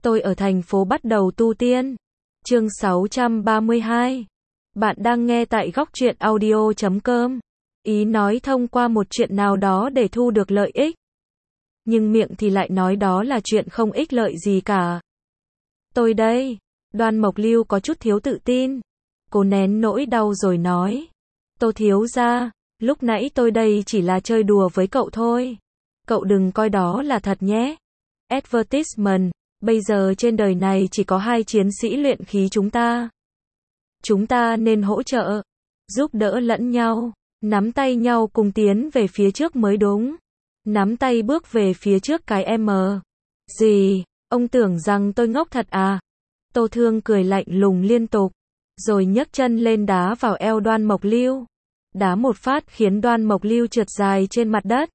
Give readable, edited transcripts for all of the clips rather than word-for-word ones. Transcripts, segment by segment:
Tôi ở thành phố bắt đầu tu tiên. Chương 632. Bạn đang nghe tại góc truyện audio.com. Ý nói thông qua một chuyện nào đó để thu được lợi ích. Nhưng miệng thì lại nói đó là chuyện không ích lợi gì cả. Tôi đây. Đoan Mộc Lưu có chút thiếu tự tin. Cô nén nỗi đau rồi nói. Tô thiếu gia, lúc nãy tôi đây chỉ là chơi đùa với cậu thôi. Cậu đừng coi đó là thật nhé. Advertisement. Bây giờ trên đời này chỉ có 2 chiến sĩ luyện khí chúng ta. Chúng ta nên hỗ trợ, giúp đỡ lẫn nhau, nắm tay nhau cùng tiến về phía trước mới đúng. Nắm tay bước về phía trước cái M. Gì, ông tưởng rằng tôi ngốc thật à? Tô Thương cười lạnh lùng liên tục, rồi nhấc chân lên đá vào eo Đoan Mộc Lưu. Đá một phát khiến Đoan Mộc Lưu trượt dài trên mặt đất.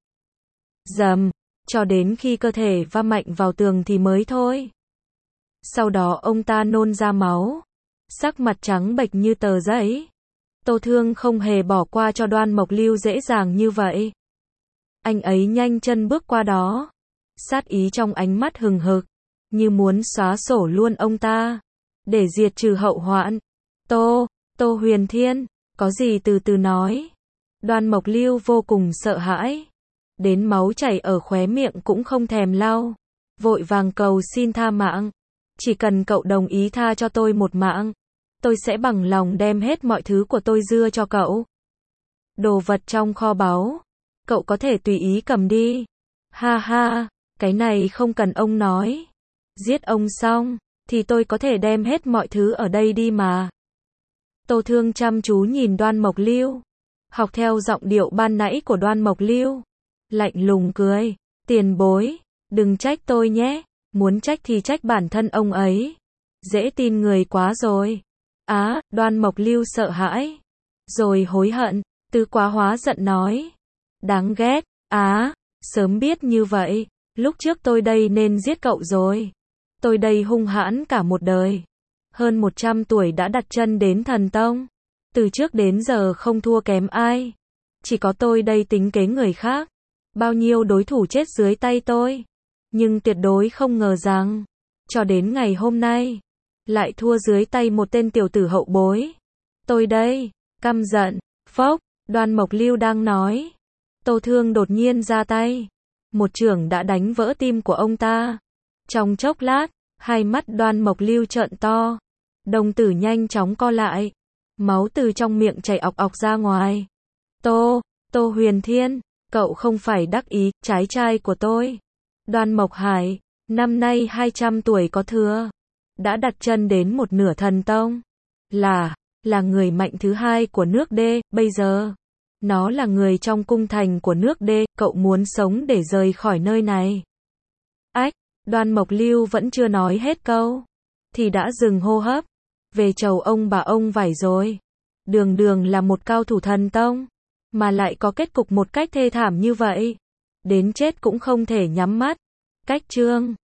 Dầm, cho đến khi cơ thể va mạnh vào tường thì mới thôi. Sau đó ông ta nôn ra máu, sắc mặt trắng bệch như tờ giấy. Tô Thương không hề bỏ qua cho Đoan Mộc Lưu dễ dàng như vậy. Anh ấy nhanh chân bước qua đó, sát ý trong ánh mắt hừng hực, như muốn xóa sổ luôn ông ta, để diệt trừ hậu hoạn. Tô Huyền Thiên, có gì từ từ nói. Đoan Mộc Lưu vô cùng sợ hãi, đến máu chảy ở khóe miệng cũng không thèm lau, vội vàng cầu xin tha mạng. Chỉ cần cậu đồng ý tha cho tôi một mạng, tôi sẽ bằng lòng đem hết mọi thứ của tôi dưa cho cậu. Đồ vật trong kho báu, cậu có thể tùy ý cầm đi. Ha ha, cái này không cần ông nói. Giết ông xong, thì tôi có thể đem hết mọi thứ ở đây đi mà. Tô Thương chăm chú nhìn Đoan Mộc Lưu, học theo giọng điệu ban nãy của Đoan Mộc Lưu. Lạnh lùng cười, tiền bối, đừng trách tôi nhé. Muốn trách thì trách bản thân ông ấy. Dễ tin người quá rồi. Đoan Mộc Lưu sợ hãi, rồi hối hận, tứ quá hóa giận nói. Đáng ghét, sớm biết như vậy, lúc trước tôi đây nên giết cậu rồi. Tôi đây hung hãn cả một đời. Hơn 100 tuổi đã đặt chân đến thần tông. Từ trước đến giờ không thua kém ai. Chỉ có tôi đây tính kế người khác. Bao nhiêu đối thủ chết dưới tay tôi. Nhưng tuyệt đối không ngờ rằng, cho đến ngày hôm nay, lại thua dưới tay một tên tiểu tử hậu bối. Tôi đây, căm giận, phốc, Đoan Mộc Lưu đang nói. Tô Thương đột nhiên ra tay. Một chưởng đã đánh vỡ tim của ông ta. Trong chốc lát, hai mắt Đoan Mộc Lưu trợn to. Đồng tử nhanh chóng co lại. Máu từ trong miệng chảy ọc ọc ra ngoài. Tô Huyền Thiên, cậu không phải đắc ý, trái trai của tôi. Đoan Mộc Hải, năm nay 200 tuổi có thừa. Đã đặt chân đến một nửa thần tông. Là người mạnh thứ 2 của nước D, bây giờ. Nó là người trong cung thành của nước D, cậu muốn sống để rời khỏi nơi này. Đoan Mộc Lưu vẫn chưa nói hết câu, thì đã dừng hô hấp. Về chầu ông bà ông vải rồi. Đường là một cao thủ thần tông, mà lại có kết cục một cách thê thảm như vậy. Đến chết cũng không thể nhắm mắt. Cách chương